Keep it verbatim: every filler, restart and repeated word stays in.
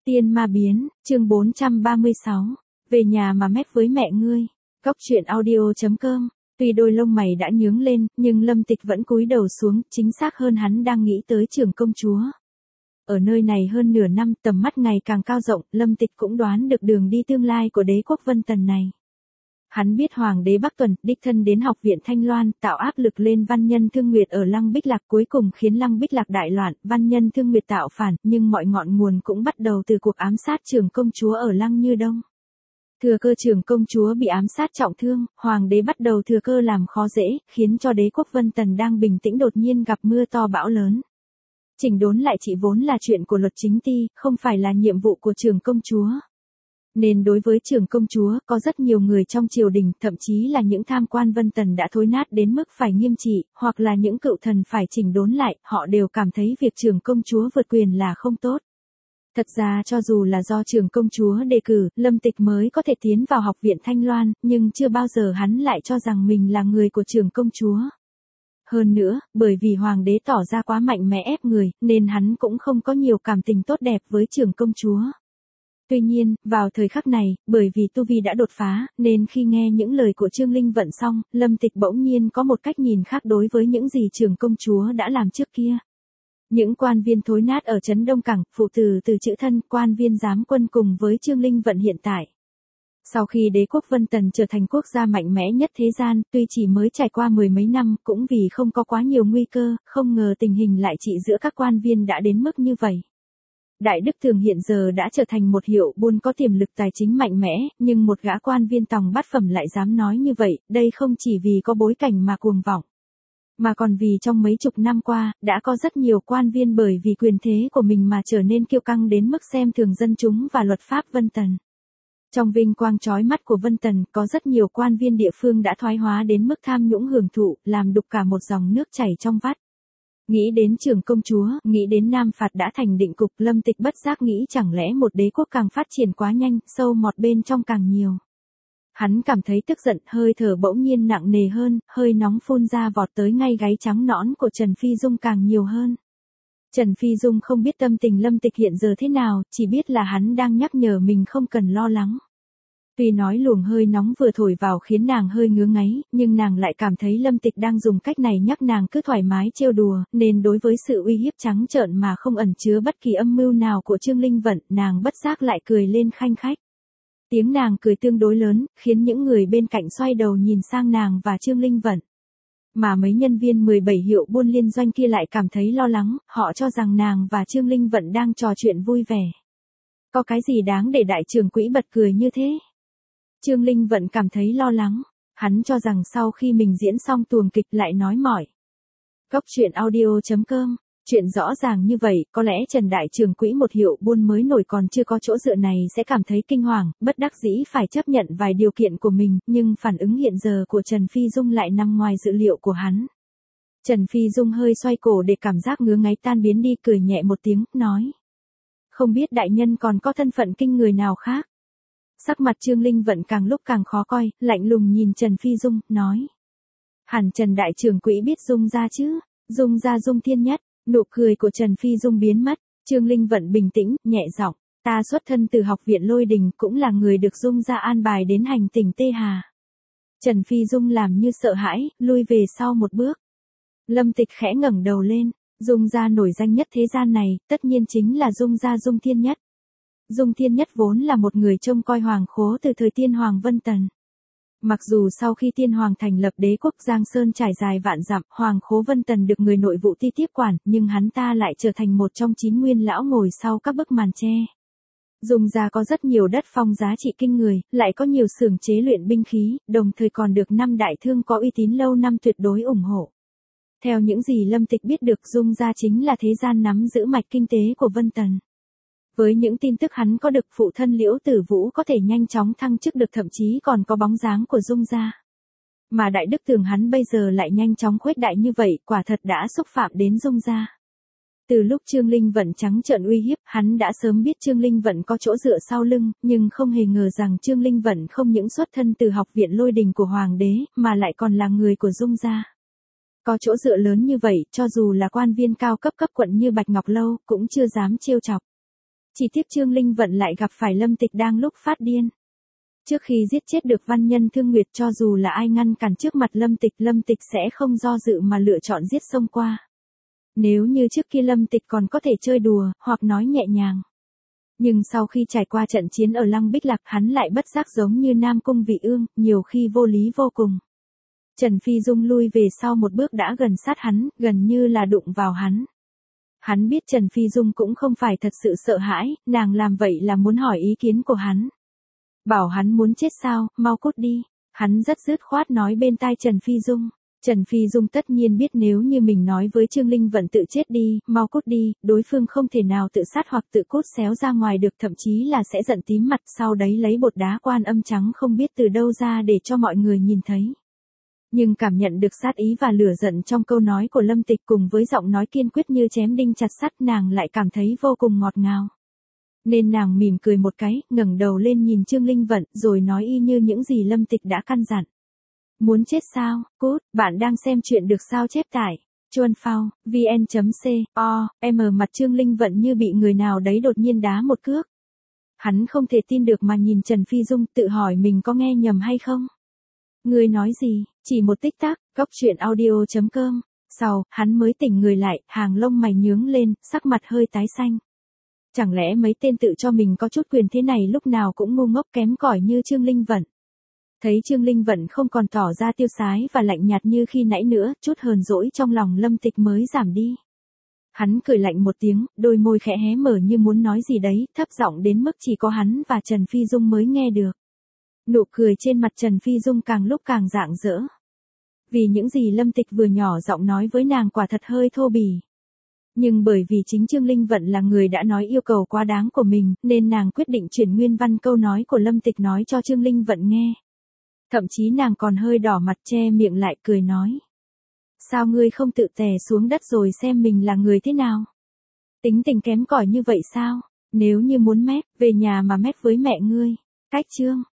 Tiên ma biến, chương bốn trăm ba mươi sáu. Về nhà mà mét với mẹ ngươi. Cóc truyện audio chấm com. Tuy đôi lông mày đã nhướng lên, nhưng Lâm Tịch vẫn cúi đầu xuống, chính xác hơn hắn đang nghĩ tới Trưởng công chúa. Ở nơi này hơn nửa năm, tầm mắt ngày càng cao rộng, Lâm Tịch cũng đoán được đường đi tương lai của đế quốc Vân Tần này. Hắn biết Hoàng đế Bắc Tuần đích thân đến học viện Thanh Loan, tạo áp lực lên văn nhân Thương Nguyệt ở Lăng Bích Lạc, cuối cùng khiến Lăng Bích Lạc đại loạn, văn nhân Thương Nguyệt tạo phản, nhưng mọi ngọn nguồn cũng bắt đầu từ cuộc ám sát Trưởng công chúa ở Lăng Như Đông. Thừa cơ Trưởng công chúa bị ám sát trọng thương, Hoàng đế bắt đầu thừa cơ làm khó dễ, khiến cho đế quốc Vân Tần đang bình tĩnh đột nhiên gặp mưa to bão lớn. Chỉnh đốn lại chỉ vốn là chuyện của luật chính ty, không phải là nhiệm vụ của Trưởng công chúa. Nên đối với Trưởng công chúa, có rất nhiều người trong triều đình, thậm chí là những tham quan Vân Tần đã thối nát đến mức phải nghiêm trị, hoặc là những cựu thần phải chỉnh đốn lại, họ đều cảm thấy việc Trưởng công chúa vượt quyền là không tốt. Thật ra cho dù là do Trưởng công chúa đề cử, Lâm Tịch mới có thể tiến vào học viện Thanh Loan, nhưng chưa bao giờ hắn lại cho rằng mình là người của Trưởng công chúa. Hơn nữa, bởi vì Hoàng đế tỏ ra quá mạnh mẽ ép người, nên hắn cũng không có nhiều cảm tình tốt đẹp với Trưởng công chúa. Tuy nhiên, vào thời khắc này, bởi vì tu vi đã đột phá, nên khi nghe những lời của Trương Linh Vận xong, Lâm Tịch bỗng nhiên có một cách nhìn khác đối với những gì Trưởng công chúa đã làm trước kia. Những quan viên thối nát ở trấn Đông Cảng, phụ tử từ chữ thân, quan viên giám quân cùng với Trương Linh Vận hiện tại. Sau khi đế quốc Vân Tần trở thành quốc gia mạnh mẽ nhất thế gian, tuy chỉ mới trải qua mười mấy năm, cũng vì không có quá nhiều nguy cơ, không ngờ tình hình lại trị giữa các quan viên đã đến mức như vậy. Đại Đức Thường hiện giờ đã trở thành một hiệu buôn có tiềm lực tài chính mạnh mẽ, nhưng một gã quan viên tòng bát phẩm lại dám nói như vậy, đây không chỉ vì có bối cảnh mà cuồng vọng, mà còn vì trong mấy chục năm qua, đã có rất nhiều quan viên bởi vì quyền thế của mình mà trở nên kiêu căng đến mức xem thường dân chúng và luật pháp Vân Tần. Trong vinh quang chói mắt của Vân Tần, có rất nhiều quan viên địa phương đã thoái hóa đến mức tham nhũng hưởng thụ, làm đục cả một dòng nước chảy trong vắt. Nghĩ đến Trưởng công chúa, nghĩ đến Nam Phạt đã thành định cục, Lâm Tịch bất giác nghĩ chẳng lẽ một đế quốc càng phát triển quá nhanh, sâu mọt bên trong càng nhiều. Hắn cảm thấy tức giận, hơi thở bỗng nhiên nặng nề hơn, hơi nóng phun ra vọt tới ngay gáy trắng nõn của Trần Phi Dung càng nhiều hơn. Trần Phi Dung không biết tâm tình Lâm Tịch hiện giờ thế nào, chỉ biết là hắn đang nhắc nhở mình không cần lo lắng. Tuy nói luồng hơi nóng vừa thổi vào khiến nàng hơi ngứa ngáy, nhưng nàng lại cảm thấy Lâm Tịch đang dùng cách này nhắc nàng cứ thoải mái trêu đùa, nên đối với sự uy hiếp trắng trợn mà không ẩn chứa bất kỳ âm mưu nào của Trương Linh Vận, nàng bất giác lại cười lên khanh khách. Tiếng nàng cười tương đối lớn, khiến những người bên cạnh xoay đầu nhìn sang nàng và Trương Linh Vận. Mà mấy nhân viên mười bảy hiệu buôn liên doanh kia lại cảm thấy lo lắng, họ cho rằng nàng và Trương Linh Vận đang trò chuyện vui vẻ. Có cái gì đáng để đại trưởng quỹ bật cười như thế? Trương Linh Vận cảm thấy lo lắng, hắn cho rằng sau khi mình diễn xong tuồng kịch lại nói mỏi. Cóc truyện audio chấm com, chuyện rõ ràng như vậy, có lẽ Trần đại trưởng quỹ một hiệu buôn mới nổi còn chưa có chỗ dựa này sẽ cảm thấy kinh hoàng, bất đắc dĩ phải chấp nhận vài điều kiện của mình, nhưng phản ứng hiện giờ của Trần Phi Dung lại nằm ngoài dự liệu của hắn. Trần Phi Dung hơi xoay cổ để cảm giác ngứa ngáy tan biến đi, cười nhẹ một tiếng, nói. Không biết đại nhân còn có thân phận kinh người nào khác? Sắc mặt Trương Linh Vận càng lúc càng khó coi, lạnh lùng nhìn Trần Phi Dung, nói. Hẳn Trần đại trưởng quỹ biết Dung gia chứ, Dung gia Dung Thiên Nhất. Nụ cười của Trần Phi Dung biến mất, Trương Linh Vận bình tĩnh, nhẹ giọng, ta xuất thân từ học viện Lôi Đình, cũng là người được Dung gia an bài đến hành tỉnh Tê Hà. Trần Phi Dung làm như sợ hãi, lui về sau một bước. Lâm Tịch khẽ ngẩng đầu lên, Dung gia nổi danh nhất thế gian này, tất nhiên chính là Dung gia Dung Thiên Nhất. Dung Thiên Nhất vốn là một người trông coi hoàng khố từ thời Tiên Hoàng Vân Tần. Mặc dù sau khi Tiên Hoàng thành lập đế quốc Giang Sơn trải dài vạn dặm, Hoàng khố Vân Tần được người nội vụ ti tiếp quản, nhưng hắn ta lại trở thành một trong chín nguyên lão ngồi sau các bức màn tre. Dung gia có rất nhiều đất phong giá trị kinh người, lại có nhiều xưởng chế luyện binh khí, đồng thời còn được năm đại thương có uy tín lâu năm tuyệt đối ủng hộ. Theo những gì Lâm Tịch biết được, Dung gia chính là thế gian nắm giữ mạch kinh tế của Vân Tần. Với những tin tức hắn có được, phụ thân Liễu Tử Vũ có thể nhanh chóng thăng chức được, thậm chí còn có bóng dáng của Dung gia. Mà Đại Đức Thường hắn bây giờ lại nhanh chóng khuếch đại như vậy, quả thật đã xúc phạm đến Dung gia. Từ lúc Trương Linh Vận trắng trợn uy hiếp, hắn đã sớm biết Trương Linh Vận có chỗ dựa sau lưng, nhưng không hề ngờ rằng Trương Linh Vận không những xuất thân từ học viện Lôi Đình của Hoàng đế, mà lại còn là người của Dung gia. Có chỗ dựa lớn như vậy, cho dù là quan viên cao cấp cấp quận như Bạch Ngọc Lâu, cũng chưa dám trêu chọc. Chỉ tiếc Trương Linh Vận lại gặp phải Lâm Tịch đang lúc phát điên. Trước khi giết chết được Văn Nhân Thương Nguyệt, cho dù là ai ngăn cản trước mặt Lâm Tịch, Lâm Tịch sẽ không do dự mà lựa chọn giết xông qua. Nếu như trước kia Lâm Tịch còn có thể chơi đùa, hoặc nói nhẹ nhàng. Nhưng sau khi trải qua trận chiến ở Lăng Bích Lạc, hắn lại bất giác giống như Nam Cung Vị Ương, nhiều khi vô lý vô cùng. Trần Phi Dung lui về sau một bước đã gần sát hắn, gần như là đụng vào hắn. Hắn biết Trần Phi Dung cũng không phải thật sự sợ hãi, nàng làm vậy là muốn hỏi ý kiến của hắn. Bảo hắn muốn chết sao, mau cút đi. Hắn rất dứt khoát nói bên tai Trần Phi Dung. Trần Phi Dung tất nhiên biết nếu như mình nói với Trương Linh Vận tự chết đi, mau cút đi, đối phương không thể nào tự sát hoặc tự cút xéo ra ngoài được, thậm chí là sẽ giận tím mặt, sau đấy lấy bột đá Quan Âm trắng không biết từ đâu ra để cho mọi người nhìn thấy. Nhưng cảm nhận được sát ý và lửa giận trong câu nói của Lâm Tịch cùng với giọng nói kiên quyết như chém đinh chặt sắt, nàng lại cảm thấy vô cùng ngọt ngào. Nên nàng mỉm cười một cái, ngẩng đầu lên nhìn Trương Linh Vận, rồi nói y như những gì Lâm Tịch đã căn dặn. Muốn chết sao, cút, bạn đang xem chuyện được sao chép tải. Chuan Phao, vn.co, m mặt Trương Linh Vận như bị người nào đấy đột nhiên đá một cước. Hắn không thể tin được mà nhìn Trần Phi Dung, tự hỏi mình có nghe nhầm hay không. Người nói gì, chỉ một tích tắc, góc truyện audio.com. Sau, hắn mới tỉnh người lại, hàng lông mày nhướng lên, sắc mặt hơi tái xanh. Chẳng lẽ mấy tên tự cho mình có chút quyền thế này lúc nào cũng ngu ngốc kém cỏi như Trương Linh Vận. Thấy Trương Linh Vận không còn tỏ ra tiêu sái và lạnh nhạt như khi nãy nữa, chút hờn dỗi trong lòng Lâm Tịch mới giảm đi. Hắn cười lạnh một tiếng, đôi môi khẽ hé mở như muốn nói gì đấy, thấp giọng đến mức chỉ có hắn và Trần Phi Dung mới nghe được. Nụ cười trên mặt Trần Phi Dung càng lúc càng rạng rỡ. Vì những gì Lâm Tịch vừa nhỏ giọng nói với nàng quả thật hơi thô bỉ. Nhưng bởi vì chính Trương Linh Vận là người đã nói yêu cầu quá đáng của mình, nên nàng quyết định chuyển nguyên văn câu nói của Lâm Tịch nói cho Trương Linh Vận nghe. Thậm chí nàng còn hơi đỏ mặt che miệng lại cười nói. Sao ngươi không tự tè xuống đất rồi xem mình là người thế nào? Tính tình kém cỏi như vậy sao? Nếu như muốn mét, về nhà mà mét với mẹ ngươi. Cách chương.